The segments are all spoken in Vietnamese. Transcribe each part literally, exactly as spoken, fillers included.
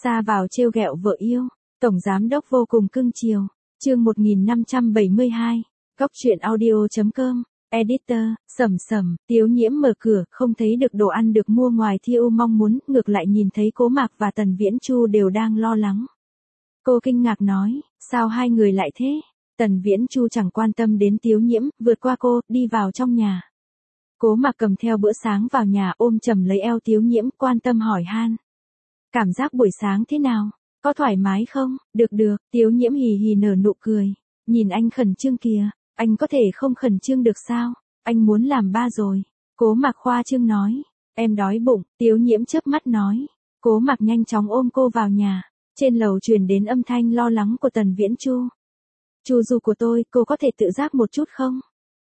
Xa vào trêu ghẹo vợ yêu, tổng giám đốc vô cùng cưng chiều. Chương một nghìn năm trăm bảy mươi hai. Góc truyện audio chấm com. Editor, Sầm Sầm, Tiếu Nhiễm mở cửa, không thấy được đồ ăn được mua ngoài Thiêu mong muốn, ngược lại nhìn thấy Cố Mạc và Tần Viễn Chu đều đang lo lắng. Cô kinh ngạc nói, sao hai người lại thế? Tần Viễn Chu chẳng quan tâm đến Tiếu Nhiễm, vượt qua cô, đi vào trong nhà. Cố Mạc cầm theo bữa sáng vào nhà, ôm chầm lấy eo Tiếu Nhiễm, quan tâm hỏi han. Cảm giác buổi sáng thế nào? Có thoải mái không? Được được, Tiếu Nhiễm hì hì nở nụ cười. Nhìn anh khẩn trương kìa, anh có thể không khẩn trương được sao? Anh muốn làm ba rồi. Cố Mạc khoa trương nói. Em đói bụng, Tiếu Nhiễm chớp mắt nói. Cố Mạc nhanh chóng ôm cô vào nhà. Trên lầu truyền đến âm thanh lo lắng của Tần Viễn Chu. Chu Du của tôi, cô có thể tự giác một chút không?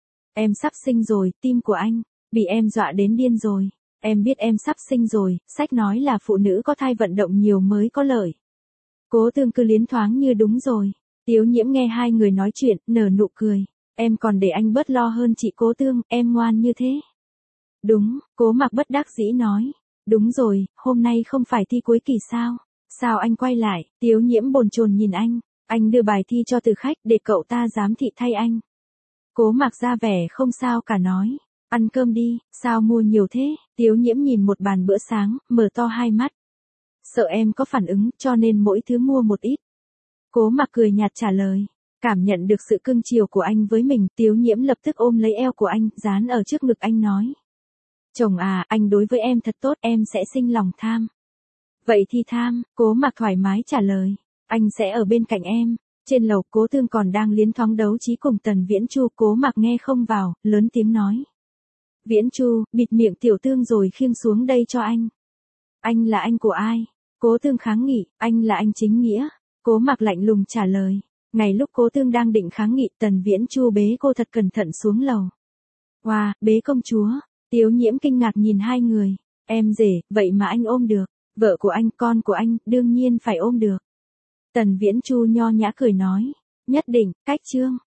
Em sắp sinh rồi, tim của anh bị em dọa đến điên rồi. Em biết em sắp sinh rồi, sách nói là phụ nữ có thai vận động nhiều mới có lợi. Cố Tương cứ liến thoáng như đúng rồi. Tiếu Nhiễm nghe hai người nói chuyện, nở nụ cười. Em còn để anh bớt lo hơn chị Cố Tương, em ngoan như thế. Đúng, Cố Mạc bất đắc dĩ nói. Đúng rồi, hôm nay không phải thi cuối kỳ sao? Sao anh quay lại? Tiếu Nhiễm bồn chồn nhìn anh. Anh đưa bài thi cho từ khách để cậu ta giám thị thay anh. Cố Mạc ra vẻ không sao cả nói. Ăn cơm đi, sao mua nhiều thế? Tiếu Nhiễm nhìn một bàn bữa sáng, mở to hai mắt. Sợ em có phản ứng, cho nên mỗi thứ mua một ít. Cố Mạc cười nhạt trả lời. Cảm nhận được sự cưng chiều của anh với mình, Tiếu Nhiễm lập tức ôm lấy eo của anh, dán ở trước ngực anh nói. Chồng à, anh đối với em thật tốt, em sẽ sinh lòng tham. Vậy thì tham, Cố Mạc thoải mái trả lời. Anh sẽ ở bên cạnh em. Trên lầu Cố Tương còn đang liến thoáng đấu trí cùng Tần Viễn Chu, Cố Mạc nghe không vào, lớn tiếng nói. Viễn Chu, bịt miệng Tiểu Tương rồi khiêng xuống đây cho anh. Anh là anh của ai? Cố Tương kháng nghị, anh là anh chính nghĩa. Cố Mạc lạnh lùng trả lời. Ngày lúc Cố Tương đang định kháng nghị, Tần Viễn Chu bế cô thật cẩn thận xuống lầu. Wow, bế công chúa. Tiếu Nhiễm kinh ngạc nhìn hai người. Em rể, vậy mà anh ôm được. Vợ của anh, con của anh, đương nhiên phải ôm được. Tần Viễn Chu nho nhã cười nói. Nhất định, cách chương.